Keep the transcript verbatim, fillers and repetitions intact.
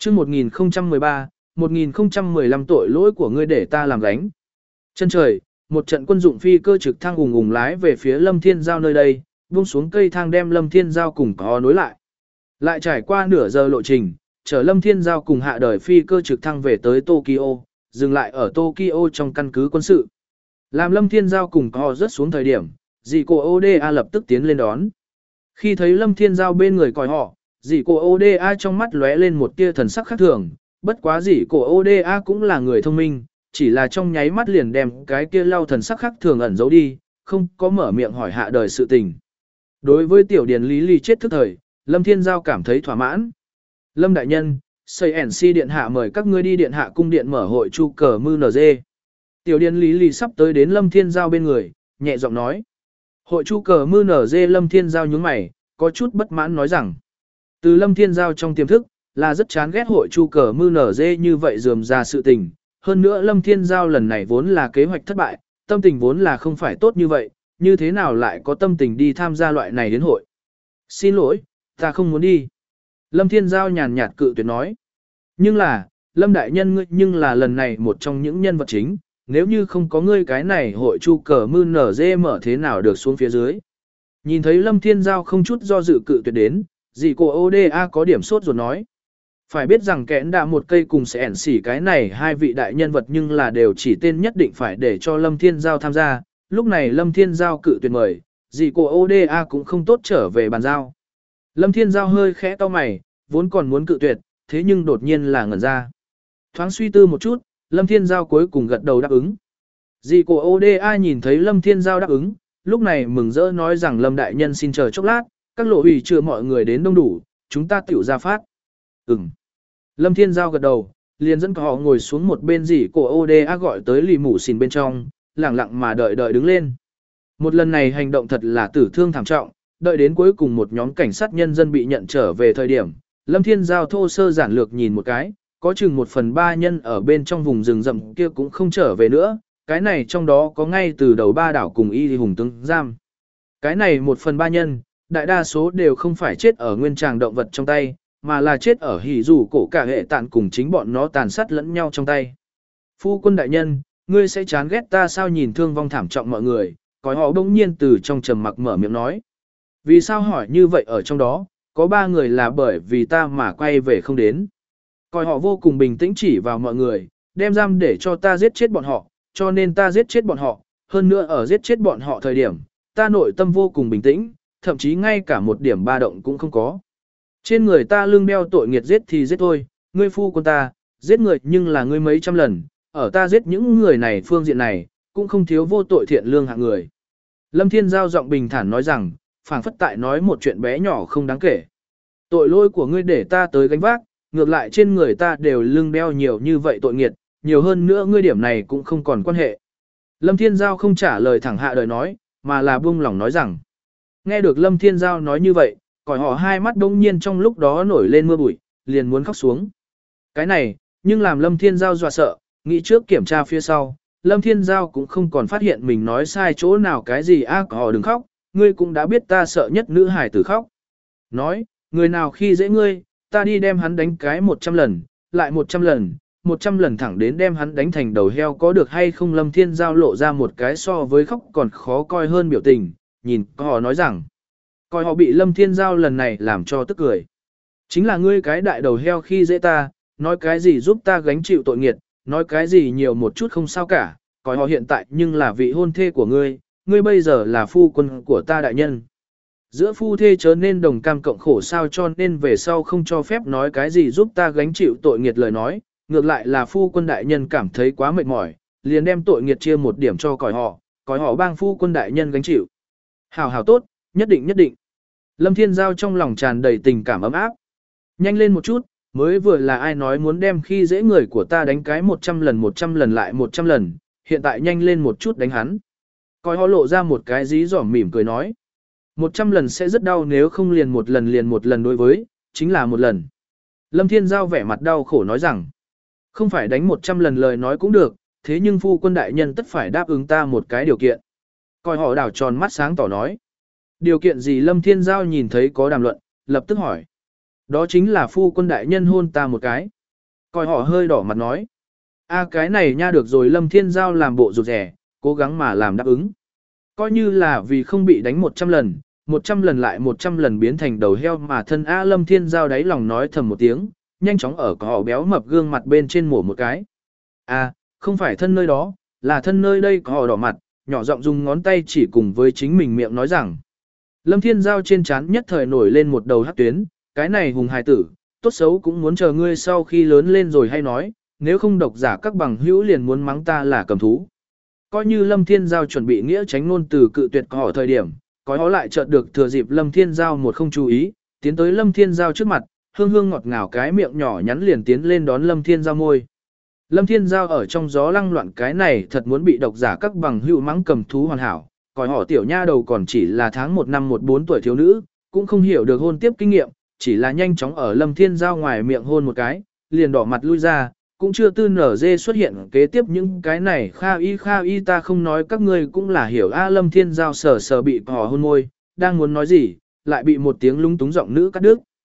chương một nghìn không trăm mười ba, một nghìn không trăm mười lăm tội lỗi của ngươi để ta làm gánh. Chân trời, một trận quân dụng phi cơ trực thăng ùng ùng lái về phía Lâm Thiên Giao nơi đây, buông xuống cây thang đem Lâm Thiên Giao cùng có nối lại. Lại trải qua nửa giờ lộ trình, chở Lâm Thiên Giao cùng hạ đời phi cơ trực thăng về tới Tokyo, dừng lại ở Tokyo trong căn cứ quân sự. Làm Lâm Thiên Giao cùng có rớt xuống thời điểm, dì cô ô đê a lập tức tiến lên đón. Khi thấy Lâm Thiên Giao bên người còi họ, dì cô ô đê a trong mắt lóe lên một tia thần sắc khác thường, bất quá dì cô ô đê a cũng là người thông minh, chỉ là trong nháy mắt liền đem cái kia lau thần sắc khác thường ẩn giấu đi, không có mở miệng hỏi hạ đời sự tình. Đối với tiểu điền lý lý chết thức thời, Lâm Thiên Giao cảm thấy thỏa mãn. Lâm đại nhân, xê en xê điện hạ mời các ngươi đi điện hạ cung điện mở hội chu cờ mư en giê. Tiểu điền lý lý sắp tới đến Lâm Thiên Giao bên người, nhẹ giọng nói. Hội chu cờ mư en giê Lâm Thiên Giao nhướng mày, có chút bất mãn nói rằng. Từ Lâm Thiên Giao trong tiềm thức, là rất chán ghét hội chu cờ mư en giê như vậy dườm ra sự tình. Hơn nữa Lâm Thiên Giao lần này vốn là kế hoạch thất bại, tâm tình vốn là không phải tốt như vậy, như thế nào lại có tâm tình đi tham gia loại này đến hội. Xin lỗi, ta không muốn đi. Lâm Thiên Giao nhàn nhạt cự tuyệt nói. Nhưng là, Lâm đại nhân ngươi nhưng là lần này một trong những nhân vật chính, nếu như không có ngươi cái này hội chu cờ mư en giê mở thế nào được xuống phía dưới. Nhìn thấy Lâm Thiên Giao không chút do dự cự tuyệt đến, dì cô ô đê a có điểm sốt rồi nói. Phải biết rằng kẽn đã một cây cùng sẽ ẻn xỉ cái này hai vị đại nhân vật nhưng là đều chỉ tên nhất định phải để cho Lâm Thiên Giao tham gia, lúc này Lâm Thiên Giao cự tuyệt mời, dì cô ô đê a cũng không tốt trở về bàn giao. Lâm Thiên Giao hơi khẽ to mày, vốn còn muốn cự tuyệt, thế nhưng đột nhiên là ngẩn ra. Thoáng suy tư một chút, Lâm Thiên Giao cuối cùng gật đầu đáp ứng. Dì cô ô đê a nhìn thấy Lâm Thiên Giao đáp ứng, lúc này mừng rỡ nói rằng Lâm đại nhân xin chờ chốc lát, các lộ ủy chưa mọi người đến đông đủ, chúng ta tiểu ra phát. Ừm. Lâm Thiên Giao gật đầu, liền dẫn họ ngồi xuống một bên dì cô ô đê a gọi tới lì mủ xìn bên trong, lặng lặng mà đợi đợi đứng lên. Một lần này hành động thật là tử thương thảm trọng, đợi đến cuối cùng một nhóm cảnh sát nhân dân bị nhận trở về thời điểm, Lâm Thiên Giao thô sơ giản lược nhìn một cái, có chừng một phần ba nhân ở bên trong vùng rừng rậm kia cũng không trở về nữa, cái này trong đó có ngay từ đầu ba đảo cùng y hùng tướng giam. Cái này một phần ba nhân, đại đa số đều không phải chết ở nguyên tràng động vật trong tay, mà là chết ở hỉ rủ cổ cả hệ tạn cùng chính bọn nó tàn sát lẫn nhau trong tay. Phu quân đại nhân, ngươi sẽ chán ghét ta sao nhìn thương vong thảm trọng mọi người, còi họ bỗng nhiên từ trong trầm mặc mở miệng nói. Vì sao hỏi như vậy ở trong đó, có ba người là bởi vì ta mà quay về không đến. Còi họ vô cùng bình tĩnh chỉ vào mọi người, đem giam để cho ta giết chết bọn họ, cho nên ta giết chết bọn họ, hơn nữa ở giết chết bọn họ thời điểm, ta nội tâm vô cùng bình tĩnh, thậm chí ngay cả một điểm ba động cũng không có. Trên người ta lưng đeo tội nghiệt giết thì giết thôi, ngươi phu quân ta, giết người nhưng là ngươi mấy trăm lần, ở ta giết những người này phương diện này, cũng không thiếu vô tội thiện lương hạng người. Lâm Thiên Giao giọng bình thản nói rằng, phảng phất tại nói một chuyện bé nhỏ không đáng kể. Tội lỗi của ngươi để ta tới gánh vác, ngược lại trên người ta đều lưng đeo nhiều như vậy tội nghiệt, nhiều hơn nữa ngươi điểm này cũng không còn quan hệ. Lâm Thiên Giao không trả lời thẳng hạ đời nói, mà là buông lòng nói rằng. Nghe được Lâm Thiên Giao nói như vậy, còi họ hai mắt đông nhiên trong lúc đó nổi lên mưa bụi, liền muốn khóc xuống. Cái này, nhưng làm Lâm Thiên Giao dọa sợ, nghĩ trước kiểm tra phía sau, Lâm Thiên Giao cũng không còn phát hiện mình nói sai chỗ nào cái gì a à, họ đừng khóc, ngươi cũng đã biết ta sợ nhất nữ hải tử khóc. Nói, người nào khi dễ ngươi, ta đi đem hắn đánh cái một trăm lần, lại một trăm lần, một trăm lần thẳng đến đem hắn đánh thành đầu heo có được hay không. Lâm Thiên Giao lộ ra một cái so với khóc còn khó coi hơn biểu tình, nhìn họ nói rằng, coi họ bị Lâm Thiên Giao lần này làm cho tức cười. Chính là ngươi cái đại đầu heo khi dễ ta, nói cái gì giúp ta gánh chịu tội nghiệt, nói cái gì nhiều một chút không sao cả, coi họ hiện tại nhưng là vị hôn thê của ngươi, ngươi bây giờ là phu quân của ta đại nhân. Giữa phu thê chớ nên đồng cam cộng khổ sao, cho nên về sau không cho phép nói cái gì giúp ta gánh chịu tội nghiệt lời nói, ngược lại là phu quân đại nhân cảm thấy quá mệt mỏi, liền đem tội nghiệt chia một điểm cho còi họ, còi họ bang phu quân đại nhân gánh chịu. Hảo hảo tốt, nhất định nhất định. Lâm Thiên Giao trong lòng tràn đầy tình cảm ấm áp. Nhanh lên một chút, mới vừa là ai nói muốn đem khi dễ người của ta đánh cái một trăm lần một trăm lần lại một trăm lần, hiện tại nhanh lên một chút đánh hắn. Còi họ lộ ra một cái dí dỏm mỉm cười nói. Một trăm lần sẽ rất đau nếu không liền một lần liền một lần đối với, chính là một lần. Lâm Thiên Giao vẻ mặt đau khổ nói rằng, không phải đánh một trăm lần lời nói cũng được, thế nhưng phu quân đại nhân tất phải đáp ứng ta một cái điều kiện. Còi họ đảo tròn mắt sáng tỏ nói. Điều kiện gì? Lâm Thiên Giao nhìn thấy có đàm luận, lập tức hỏi. Đó chính là phu quân đại nhân hôn ta một cái. Coi họ hơi đỏ mặt nói. A cái này nha được rồi Lâm Thiên Giao làm bộ rụt rẻ, cố gắng mà làm đáp ứng. Coi như là vì không bị đánh một trăm lần, một trăm lần lại một trăm lần biến thành đầu heo mà thân A Lâm Thiên Giao đáy lòng nói thầm một tiếng, nhanh chóng ở cỏ béo mập gương mặt bên trên mổ một cái. A, không phải thân nơi đó, là thân nơi đây cỏ đỏ mặt, nhỏ giọng dùng ngón tay chỉ cùng với chính mình miệng nói rằng. Lâm Thiên Giao trên trán nhất thời nổi lên một đầu hắc tuyến, cái này hùng hài tử, tốt xấu cũng muốn chờ ngươi sau khi lớn lên rồi hay nói, nếu không độc giả các bằng hữu liền muốn mắng ta là cầm thú. Coi như Lâm Thiên Giao chuẩn bị nghĩa tránh ngôn từ cự tuyệt có thời điểm, có hó lại chợt được thừa dịp Lâm Thiên Giao một không chú ý, tiến tới Lâm Thiên Giao trước mặt, hương hương ngọt ngào cái miệng nhỏ nhắn liền tiến lên đón Lâm Thiên Giao môi. Lâm Thiên Giao ở trong gió lăng loạn cái này thật muốn bị độc giả các bằng hữu mắng cầm thú hoàn hảo, coi họ tiểu nha đầu còn chỉ là tháng một năm một bốn tuổi thiếu nữ, cũng không hiểu được hôn tiếp kinh nghiệm, chỉ là nhanh chóng ở Lâm Thiên Giao ngoài miệng hôn một cái, liền đỏ mặt lui ra, cũng chưa tư nở dê xuất hiện kế tiếp những cái này kha y kha y ta không nói các ngươi cũng là hiểu a Lâm Thiên Giao sờ sờ bị họ hôn môi, đang muốn nói gì, lại bị một tiếng lúng túng giọng nữ cắt đứt.